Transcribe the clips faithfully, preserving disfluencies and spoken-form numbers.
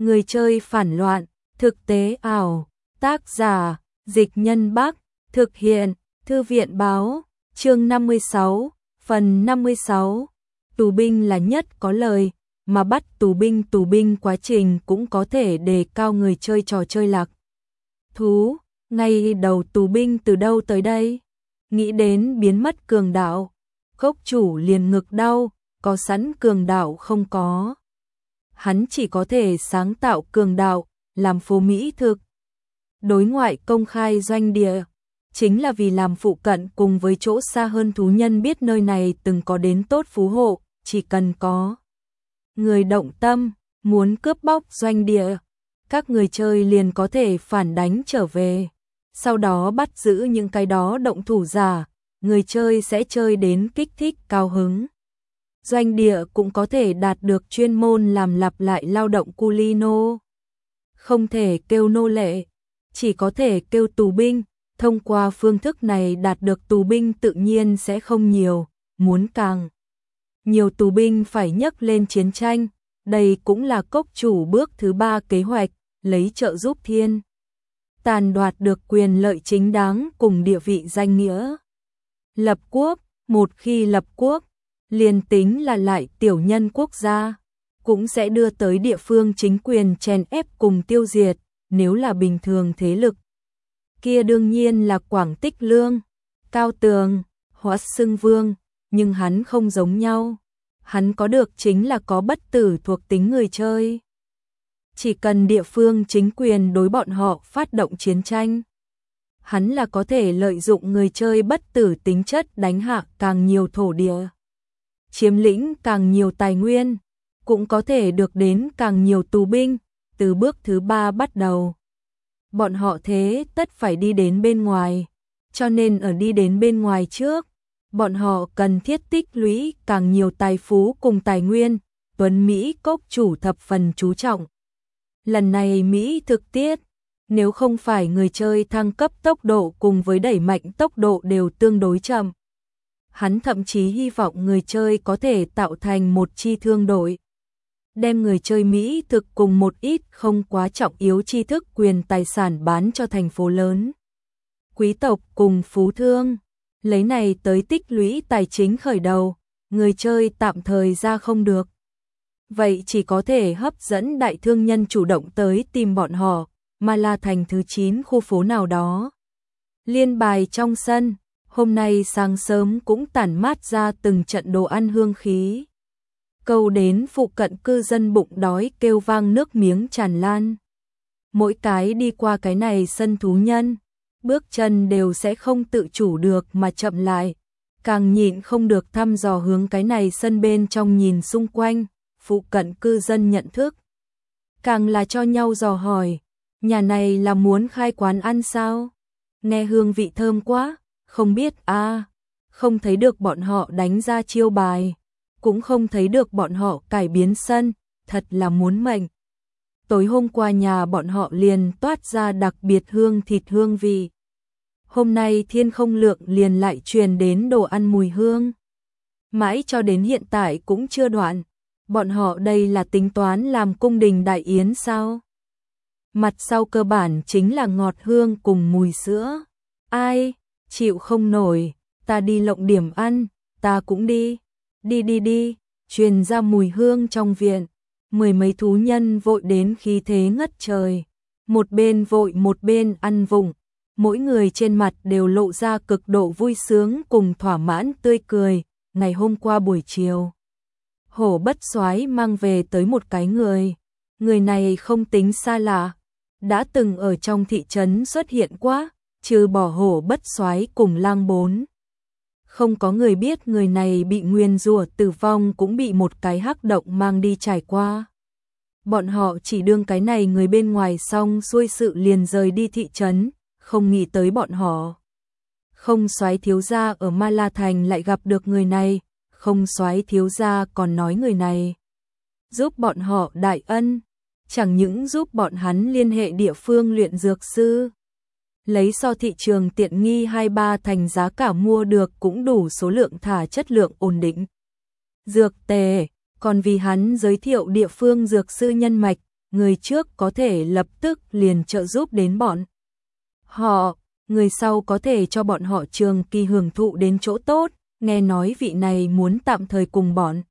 Người chơi phản loạn, thực tế ảo, tác giả, Dịch Nhân Bắc, thực hiện, Thư viện Báo, chương năm mươi sáu, phần năm mươi sáu. Tù binh là nhất có lời, mà bắt tù binh tù binh quá trình cũng có thể đề cao người chơi trò chơi lạc thú. Ngay đầu tù binh từ đâu tới đây? Nghĩ đến biến mất cường đạo, cốc chủ liền ngực đau, có sẵn cường đạo không có. Hắn chỉ có thể sáng tạo cường đạo, làm phố mỹ thực. Đối ngoại công khai doanh địa, chính là vì làm phụ cận cùng với chỗ xa hơn thú nhân biết nơi này từng có đến tốt phú hộ, chỉ cần có người động tâm, muốn cướp bóc doanh địa, các người chơi liền có thể phản đánh trở về. Sau đó bắt giữ những cái đó động thủ giả, người chơi sẽ chơi đến kích thích cao hứng. Doanh địa cũng có thể đạt được chuyên môn làm lặp lại lao động culino. Không thể kêu nô lệ, chỉ có thể kêu tù binh. Thông qua phương thức này đạt được tù binh tự nhiên sẽ không nhiều, muốn càng nhiều tù binh phải nhấc lên chiến tranh. Đây cũng là cốc chủ bước thứ ba kế hoạch, lấy trợ giúp thiên tàn đoạt được quyền lợi chính đáng cùng địa vị danh nghĩa. Lập quốc, một khi lập quốc, liền tính là lại tiểu nhân quốc gia, cũng sẽ đưa tới địa phương chính quyền chèn ép cùng tiêu diệt. Nếu là bình thường thế lực, kia đương nhiên là Quảng Tích Lương, Cao Tường, Hóa Xưng Vương, nhưng hắn không giống nhau. Hắn có được chính là có bất tử thuộc tính người chơi. Chỉ cần địa phương chính quyền đối bọn họ phát động chiến tranh, hắn là có thể lợi dụng người chơi bất tử tính chất đánh hạ càng nhiều thổ địa, chiếm lĩnh càng nhiều tài nguyên, cũng có thể được đến càng nhiều tù binh. Từ bước thứ ba bắt đầu, bọn họ thế tất phải đi đến bên ngoài, cho nên ở đi đến bên ngoài trước, bọn họ cần thiết tích lũy càng nhiều tài phú cùng tài nguyên. Tuấn Mỹ cốc chủ thập phần chú trọng. Lần này Mỹ thực tiết, nếu không phải người chơi thăng cấp tốc độ cùng với đẩy mạnh tốc độ đều tương đối chậm, hắn thậm chí hy vọng người chơi có thể tạo thành một chi thương đội, đem người chơi Mỹ thực cùng một ít không quá trọng yếu tri thức quyền tài sản bán cho thành phố lớn, quý tộc cùng phú thương, lấy này tới tích lũy tài chính khởi đầu. Người chơi tạm thời ra không được, vậy chỉ có thể hấp dẫn đại thương nhân chủ động tới tìm bọn họ, mà là thành thứ chín khu phố nào đó. Liên bài trong sân, hôm nay sáng sớm cũng tản mát ra từng trận đồ ăn hương khí, câu đến phụ cận cư dân bụng đói kêu vang nước miếng tràn lan. Mỗi cái đi qua cái này sân thú nhân, bước chân đều sẽ không tự chủ được mà chậm lại, càng nhịn không được thăm dò hướng cái này sân bên trong nhìn xung quanh. Phụ cận cư dân nhận thức, càng là cho nhau dò hỏi, nhà này là muốn khai quán ăn sao? Nghe hương vị thơm quá, không biết a, à, không thấy được bọn họ đánh ra chiêu bài, cũng không thấy được bọn họ cải biến sân, thật là muốn mệnh. Tối hôm qua nhà bọn họ liền toát ra đặc biệt hương thịt hương vị. Hôm nay thiên không lượng liền lại truyền đến đồ ăn mùi hương. Mãi cho đến hiện tại cũng chưa đoạn. Bọn họ đây là tính toán làm cung đình đại yến sao? Mặt sau cơ bản chính là ngọt hương cùng mùi sữa. Ai, chịu không nổi, ta đi lộng điểm ăn, ta cũng đi. Đi đi đi, truyền ra mùi hương trong viện. Mười mấy thú nhân vội đến khí thế ngất trời. Một bên vội một bên ăn vụng. Mỗi người trên mặt đều lộ ra cực độ vui sướng cùng thỏa mãn tươi cười. Ngày hôm qua buổi chiều, Hổ Bất Soái mang về tới một cái người. Người này không tính xa lạ, đã từng ở trong thị trấn xuất hiện quá, trừ bỏ Hổ Bất Soái cùng Lang Bốn. Không có người biết người này bị nguyền rủa tử vong cũng bị một cái hắc động mang đi trải qua. Bọn họ chỉ đương cái này người bên ngoài xong xuôi sự liền rời đi thị trấn, không nghĩ tới bọn họ. Không Soái thiếu gia ở Ma La Thành lại gặp được người này. Không Soái thiếu gia còn nói người này giúp bọn họ đại ân, chẳng những giúp bọn hắn liên hệ địa phương luyện dược sư, lấy so thị trường tiện nghi hai ba thành giá cả mua được cũng đủ số lượng thả chất lượng ổn định dược tề, còn vì hắn giới thiệu địa phương dược sư nhân mạch, người trước có thể lập tức liền trợ giúp đến bọn họ, người sau có thể cho bọn họ trường kỳ hưởng thụ đến chỗ tốt, nghe nói vị này muốn tạm thời cùng bọn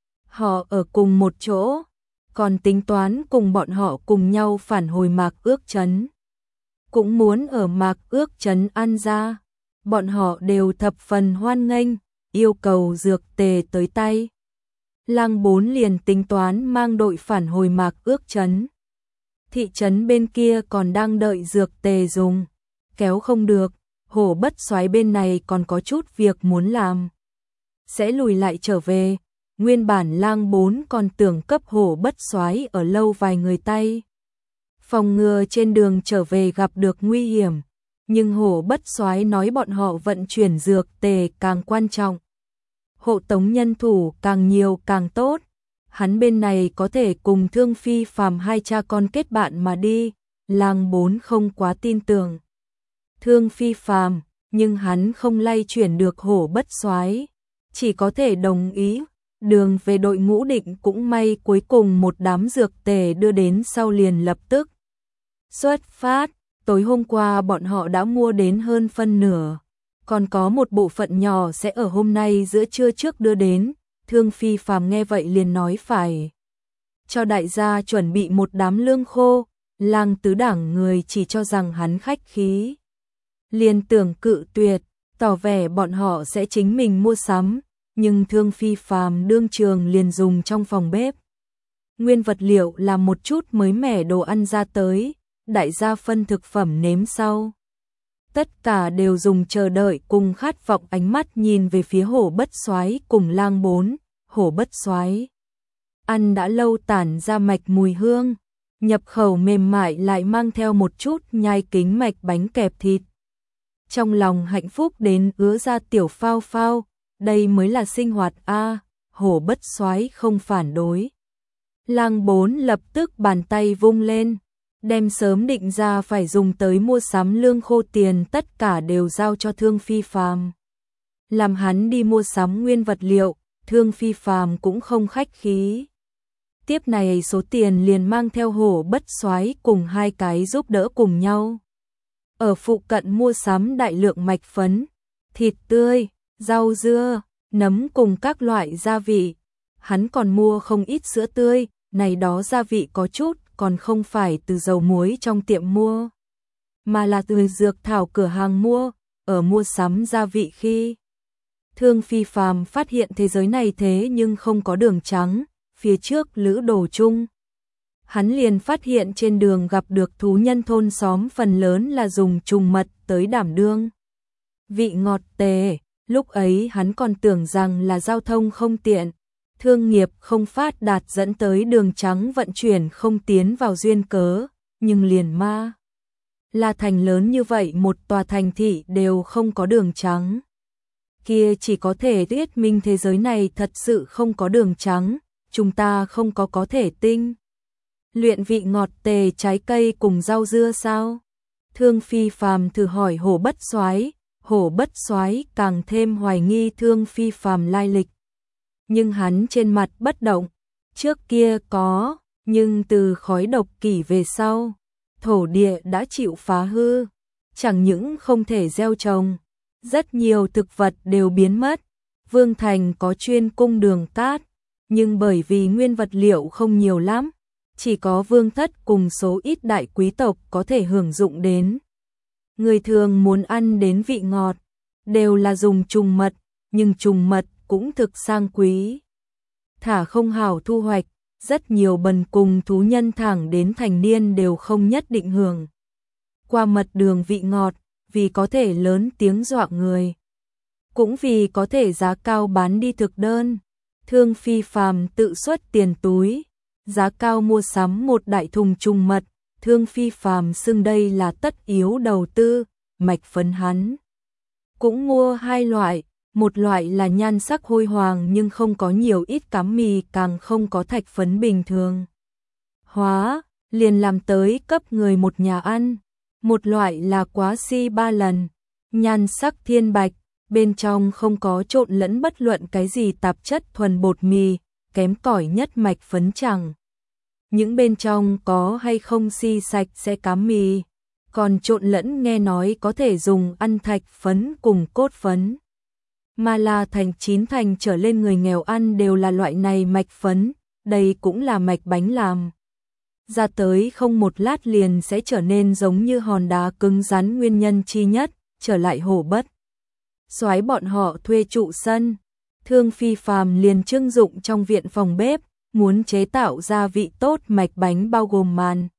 họ ở cùng một chỗ, còn tính toán cùng bọn họ cùng nhau phản hồi Mạc Ước Trấn. Cũng muốn ở Mạc Ước Trấn ăn ra, bọn họ đều thập phần hoan nghênh, yêu cầu dược tề tới tay. Lang Bốn liền tính toán mang đội phản hồi Mạc Ước Trấn. Thị trấn bên kia còn đang đợi dược tề dùng, kéo không được, Hổ Bất Soái bên này còn có chút việc muốn làm. Sẽ lùi lại trở về, nguyên bản Lang Bốn còn tưởng cấp Hổ Bất Soái ở lâu vài người tay. Phòng ngừa trên đường trở về gặp được nguy hiểm, nhưng Hổ Bất Soái nói bọn họ vận chuyển dược tề càng quan trọng. Hộ tống nhân thủ càng nhiều càng tốt, hắn bên này có thể cùng Thương Phi Phàm hai cha con kết bạn mà đi, Lang Bốn không quá tin tưởng Thương Phi Phàm, nhưng hắn không lay chuyển được Hổ Bất Soái, chỉ có thể đồng ý. Đường về đội ngũ định cũng may cuối cùng một đám dược tề đưa đến sau liền lập tức xuất phát, tối hôm qua bọn họ đã mua đến hơn phân nửa, còn có một bộ phận nhỏ sẽ ở hôm nay giữa trưa trước đưa đến. Thương Phi Phàm nghe vậy liền nói phải cho đại gia chuẩn bị một đám lương khô, Lang Tứ Đảng người chỉ cho rằng hắn khách khí, liền tưởng cự tuyệt, tỏ vẻ bọn họ sẽ chính mình mua sắm, nhưng Thương Phi Phàm đương trường liền dùng trong phòng bếp nguyên vật liệu làm một chút mới mẻ đồ ăn ra tới, đại gia phân thực phẩm nếm sau. Tất cả đều dùng chờ đợi cùng khát vọng ánh mắt nhìn về phía Hổ Bất Soái cùng Lang Bốn. Hổ Bất Soái ăn đã lâu tản ra mạch mùi hương, nhập khẩu mềm mại lại mang theo một chút nhai kính mạch bánh kẹp thịt. Trong lòng hạnh phúc đến ứa ra tiểu phao phao, đây mới là sinh hoạt a. Hổ Bất Soái không phản đối. Lang Bốn lập tức bàn tay vung lên, đem sớm định ra phải dùng tới mua sắm lương khô tiền tất cả đều giao cho Thương Phi Phàm. Làm hắn đi mua sắm nguyên vật liệu, Thương Phi Phàm cũng không khách khí. Tiếp này số tiền liền mang theo Hổ Bất Soái cùng hai cái giúp đỡ cùng nhau. Ở phụ cận mua sắm đại lượng mạch phấn, thịt tươi, rau dưa, nấm cùng các loại gia vị. Hắn còn mua không ít sữa tươi, này đó gia vị có chút còn không phải từ dầu muối trong tiệm mua, mà là từ dược thảo cửa hàng mua. Ở mua sắm gia vị khi Thương Phi Phàm phát hiện thế giới này thế nhưng không có đường trắng, phía trước lữ đồ chung. Hắn liền phát hiện trên đường gặp được thú nhân thôn xóm phần lớn là dùng trùng mật tới đảm đương vị ngọt tề, lúc ấy hắn còn tưởng rằng là giao thông không tiện, thương nghiệp không phát đạt dẫn tới đường trắng vận chuyển không tiến vào duyên cớ, nhưng liền ma là thành lớn như vậy một tòa thành thị đều không có đường trắng. Kia chỉ có thể thuyết minh thế giới này thật sự không có đường trắng, chúng ta không có có thể tinh luyện vị ngọt tề trái cây cùng rau dưa sao? Thương Phi Phàm thử hỏi Hổ Bất Soái, Hổ Bất Soái càng thêm hoài nghi Thương Phi Phàm lai lịch. Nhưng hắn trên mặt bất động, trước kia có, nhưng từ khói độc kỷ về sau, thổ địa đã chịu phá hư, chẳng những không thể gieo trồng, rất nhiều thực vật đều biến mất. Vương Thành có chuyên cung đường cát, nhưng bởi vì nguyên vật liệu không nhiều lắm, chỉ có vương thất cùng số ít đại quý tộc có thể hưởng dụng đến. Người thường muốn ăn đến vị ngọt, đều là dùng trùng mật, nhưng trùng mật cũng thực sang quý. Thả không hảo thu hoạch, rất nhiều bần cùng thú nhân thẳng đến thành niên đều không nhất định hưởng qua mật đường vị ngọt, vì có thể lớn tiếng dọa người, cũng vì có thể giá cao bán đi thực đơn. Thương Phi Phàm tự xuất tiền túi, giá cao mua sắm một đại thùng trùng mật. Thương Phi Phàm xưng đây là tất yếu đầu tư. Mạch phấn hắn cũng mua hai loại, một loại là nhan sắc hôi hoàng nhưng không có nhiều ít cám mì, càng không có thạch phấn bình thường hóa, liền làm tới cấp người một nhà ăn. Một loại là quá si ba lần, nhan sắc thiên bạch, bên trong không có trộn lẫn bất luận cái gì tạp chất, thuần bột mì, kém cỏi nhất mạch phấn chẳng những bên trong có hay không xi sạch sẽ cám mì, còn trộn lẫn nghe nói có thể dùng ăn thạch phấn cùng cốt phấn. Mà là thành chín thành trở lên người nghèo ăn đều là loại này mạch phấn, đây cũng là mạch bánh làm. Ra tới không một lát liền sẽ trở nên giống như hòn đá cứng rắn, nguyên nhân chi nhất, trở lại Hổ Bất Soái bọn họ thuê trụ sân. Thương Phi Phàm liền trưng dụng trong viện phòng bếp, muốn chế tạo ra vị tốt mạch bánh bao gồm màn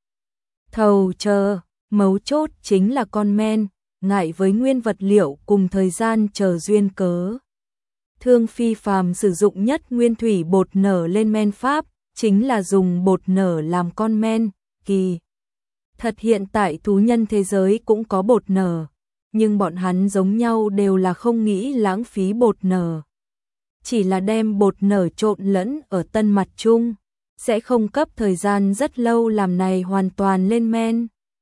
thầu chờ, mấu chốt chính là con men, ngại với nguyên vật liệu cùng thời gian chờ duyên cớ. Thương Phi Phàm sử dụng nhất nguyên thủy bột nở lên men pháp, chính là dùng bột nở làm con men, kỳ. Thật hiện tại thú nhân thế giới cũng có bột nở, nhưng bọn hắn giống nhau đều là không nghĩ lãng phí bột nở. Chỉ là đem bột nở trộn lẫn ở tân mặt chung, sẽ không cấp thời gian rất lâu làm này hoàn toàn lên men.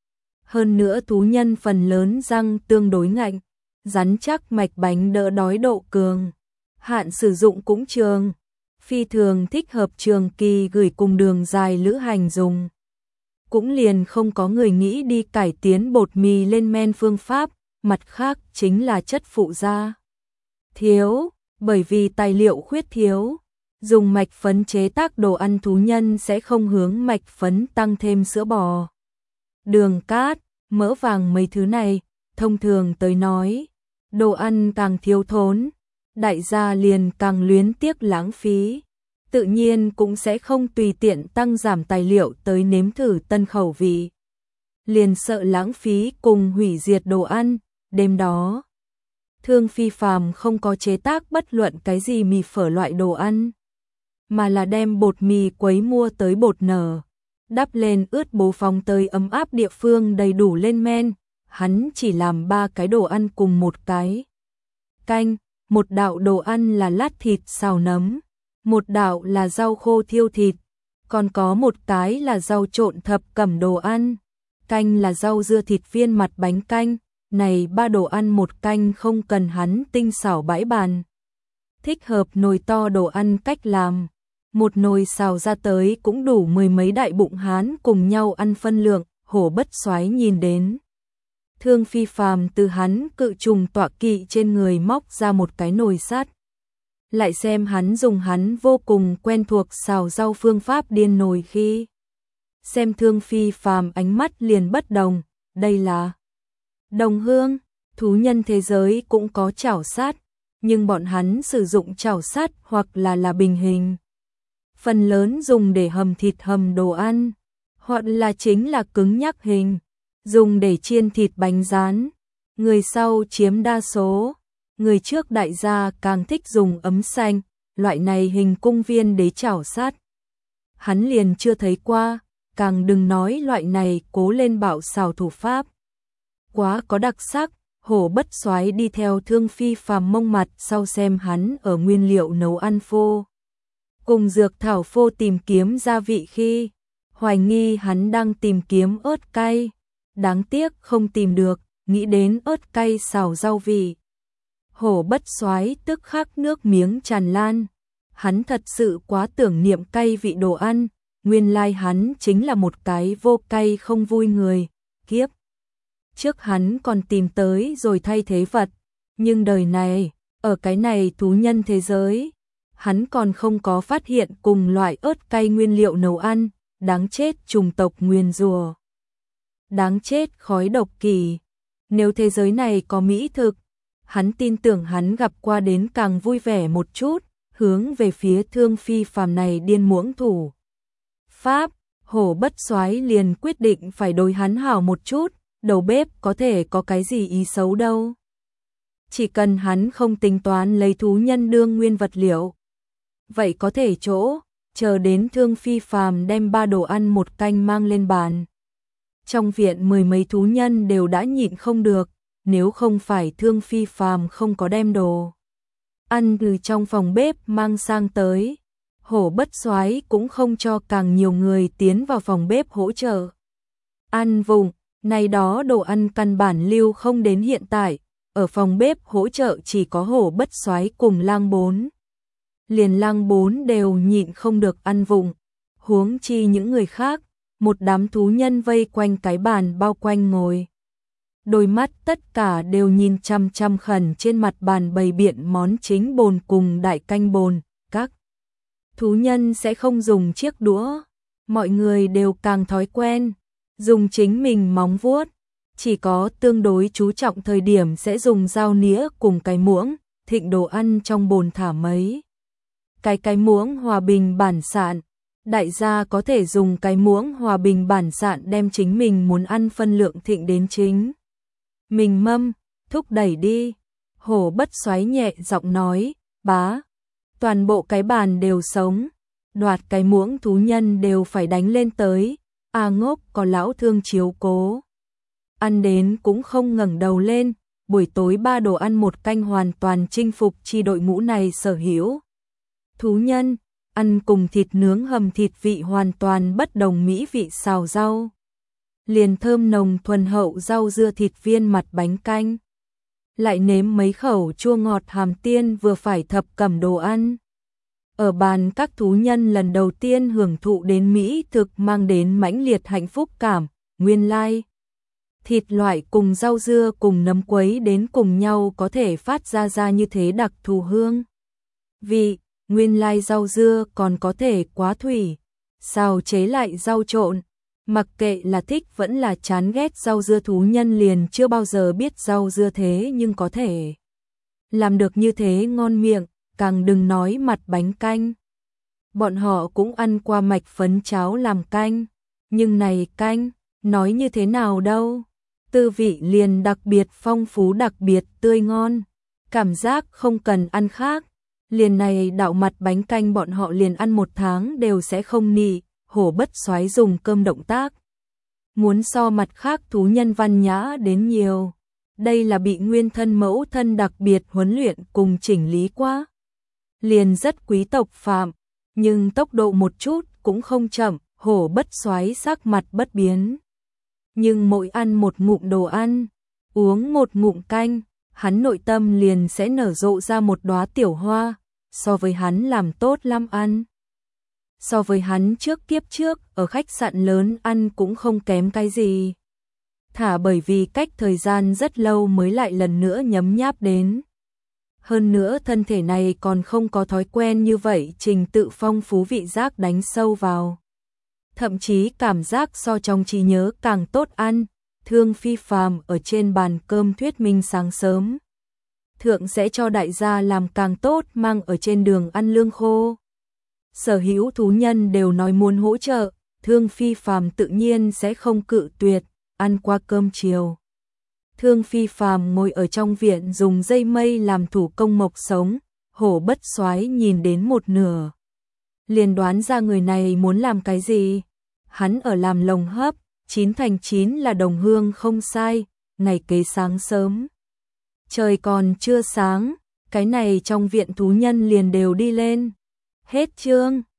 Hơn nữa thú nhân phần lớn răng tương đối ngạnh, rắn chắc, mạch bánh đỡ đói độ cường. Hạn sử dụng cũng trường, phi thường thích hợp trường kỳ gửi cùng đường dài lữ hành dùng. Cũng liền không có người nghĩ đi cải tiến bột mì lên men phương pháp, mặt khác chính là chất phụ gia thiếu, bởi vì tài liệu khuyết thiếu, dùng mạch phấn chế tác đồ ăn thú nhân sẽ không hướng mạch phấn tăng thêm sữa bò, đường cát, mỡ vàng mấy thứ này, thông thường tới nói, đồ ăn càng thiếu thốn, đại gia liền càng luyến tiếc lãng phí, tự nhiên cũng sẽ không tùy tiện tăng giảm tài liệu tới nếm thử tân khẩu vị. Liền sợ lãng phí cùng hủy diệt đồ ăn, đêm đó Thương Phi Phàm không có chế tác bất luận cái gì mì phở loại đồ ăn, mà là đem bột mì quấy mua tới bột nở, đắp lên ướt bố phóng tới ấm áp địa phương đầy đủ lên men. Hắn chỉ làm ba cái đồ ăn cùng một cái canh, một đạo đồ ăn là lát thịt xào nấm, một đạo là rau khô thiêu thịt, còn có một cái là rau trộn thập cẩm đồ ăn, canh là rau dưa thịt viên mặt bánh canh. Này ba đồ ăn một canh không cần hắn tinh xảo bãi bàn. Thích hợp nồi to đồ ăn cách làm. Một nồi xào ra tới cũng đủ mười mấy đại bụng hán cùng nhau ăn phân lượng. Hổ Bất Soái nhìn đến Thương Phi Phàm từ hắn cự trùng tọa kỵ trên người móc ra một cái nồi sắt. Lại xem hắn dùng hắn vô cùng quen thuộc xào rau phương pháp điên nồi khi. Xem Thương Phi Phàm ánh mắt liền bất đồng, đây là đồng hương. Thú nhân thế giới cũng có chảo sắt, nhưng bọn hắn sử dụng chảo sắt hoặc là là bình hình. Phần lớn dùng để hầm thịt hầm đồ ăn, hoặc là chính là cứng nhắc hình, dùng để chiên thịt bánh rán. Người sau chiếm đa số, người trước đại gia càng thích dùng ấm xanh, loại này hình cung viên đế chảo sắt. Hắn liền chưa thấy qua, càng đừng nói loại này cố lên bảo xào thủ pháp. Quá có đặc sắc, Hổ Bất Soái đi theo Thương Phi Phàm mông mặt sau xem hắn ở nguyên liệu nấu ăn phô. Cùng dược thảo phô tìm kiếm gia vị khi, hoài nghi hắn đang tìm kiếm ớt cay. Đáng tiếc không tìm được, nghĩ đến ớt cay xào rau vị. Hổ Bất Soái tức khắc nước miếng tràn lan. Hắn thật sự quá tưởng niệm cay vị đồ ăn, nguyên lai hắn chính là một cái vô cay không vui người, kiếp. Trước hắn còn tìm tới rồi thay thế vật, nhưng đời này, ở cái này thú nhân thế giới, hắn còn không có phát hiện cùng loại ớt cay nguyên liệu nấu ăn, đáng chết trùng tộc nguyền rủa. Đáng chết khói độc kỳ. Nếu thế giới này có mỹ thực, hắn tin tưởng hắn gặp qua đến càng vui vẻ một chút, hướng về phía Thương Phi Phàm này điên muỗng thủ pháp. Hổ Bất Soái liền quyết định phải đối hắn hảo một chút, đầu bếp có thể có cái gì ý xấu đâu. Chỉ cần hắn không tính toán lấy thú nhân đương nguyên vật liệu. Vậy có thể chỗ, chờ đến Thương Phi Phàm đem ba đồ ăn một canh mang lên bàn. Trong viện mười mấy thú nhân đều đã nhịn không được, nếu không phải Thương Phi Phàm không có đem đồ ăn từ trong phòng bếp mang sang tới, Hổ Bất Soái cũng không cho càng nhiều người tiến vào phòng bếp hỗ trợ. Ăn vùng, này đó đồ ăn căn bản lưu không đến hiện tại, ở phòng bếp hỗ trợ chỉ có Hổ Bất Soái cùng Lang Bốn. Liền Lang Bốn đều nhịn không được ăn vùng. huống chi những người khác, một đám thú nhân vây quanh cái bàn bao quanh ngồi. Đôi mắt tất cả đều nhìn chăm chăm khẩn trên mặt bàn bày biện món chính bồn cùng đại canh bồn, các thú nhân sẽ không dùng chiếc đũa, mọi người đều càng thói quen, dùng chính mình móng vuốt, chỉ có tương đối chú trọng thời điểm sẽ dùng dao nĩa cùng cái muỗng, thịnh đồ ăn trong bồn thả mấy. Cái cái muỗng hòa bình bản sạn, đại gia có thể dùng cái muỗng hòa bình bản sạn đem chính mình muốn ăn phân lượng thịnh đến chính. Mình mâm, thúc đẩy đi, Hổ Bất Xoáy nhẹ giọng nói, bá, toàn bộ cái bàn đều sống, đoạt cái muỗng thú nhân đều phải đánh lên tới, a ngốc có lão thương chiếu cố. Ăn đến cũng không ngẩng đầu lên, buổi tối ba đồ ăn một canh hoàn toàn chinh phục chi đội ngũ này sở hữu. Thú nhân, ăn cùng thịt nướng hầm thịt vị hoàn toàn bất đồng mỹ vị xào rau. Liền thơm nồng thuần hậu rau dưa thịt viên mặt bánh canh. Lại nếm mấy khẩu chua ngọt hàm tiên vừa phải thập cẩm đồ ăn. Ở bàn các thú nhân lần đầu tiên hưởng thụ đến mỹ thực mang đến mãnh liệt hạnh phúc cảm, nguyên lai. Thịt loại cùng rau dưa cùng nấm quấy đến cùng nhau có thể phát ra ra như thế đặc thù hương. Vị, nguyên lai rau dưa còn có thể quá thủy, xào chế lại rau trộn. Mặc kệ là thích vẫn là chán ghét rau dưa thú nhân liền chưa bao giờ biết rau dưa thế nhưng có thể làm được như thế ngon miệng, càng đừng nói mặt bánh canh. Bọn họ cũng ăn qua mạch phấn cháo làm canh, nhưng này canh, nói như thế nào đâu, tư vị liền đặc biệt phong phú đặc biệt tươi ngon, cảm giác không cần ăn khác, liền này đạo mặt bánh canh bọn họ liền ăn một tháng đều sẽ không nị. Hổ Bất Xoáy dùng cơm động tác muốn so mặt khác thú nhân văn nhã đến nhiều. Đây là bị nguyên thân mẫu thân đặc biệt huấn luyện cùng chỉnh lý quá. Liền rất quý tộc phạm, nhưng tốc độ một chút cũng không chậm, Hổ Bất Xoáy sắc mặt bất biến. Nhưng mỗi ăn một ngụm đồ ăn, uống một ngụm canh, hắn nội tâm liền sẽ nở rộ ra một đóa tiểu hoa, so với hắn làm tốt lắm ăn. So với hắn trước kiếp trước, ở khách sạn lớn ăn cũng không kém cái gì. Thả bởi vì cách thời gian rất lâu mới lại lần nữa nhấm nháp đến. Hơn nữa thân thể này còn không có thói quen như vậy trình tự phong phú vị giác đánh sâu vào. Thậm chí cảm giác so trong trí nhớ càng tốt ăn, Thương Phi Phàm ở trên bàn cơm thuyết minh sáng sớm. Thượng sẽ cho đại gia làm càng tốt mang ở trên đường ăn lương khô. Sở hữu thú nhân đều nói muốn hỗ trợ, Thương Phi Phàm tự nhiên sẽ không cự tuyệt, ăn qua cơm chiều. Thương Phi Phàm ngồi ở trong viện dùng dây mây làm thủ công mộc sống, Hổ Bất Xoáy nhìn đến một nửa. Liền đoán ra người này muốn làm cái gì, hắn ở làm lồng hấp, chín thành chín là đồng hương không sai, ngày kế sáng sớm. Trời còn chưa sáng, cái này trong viện thú nhân liền đều đi lên. Hết chương.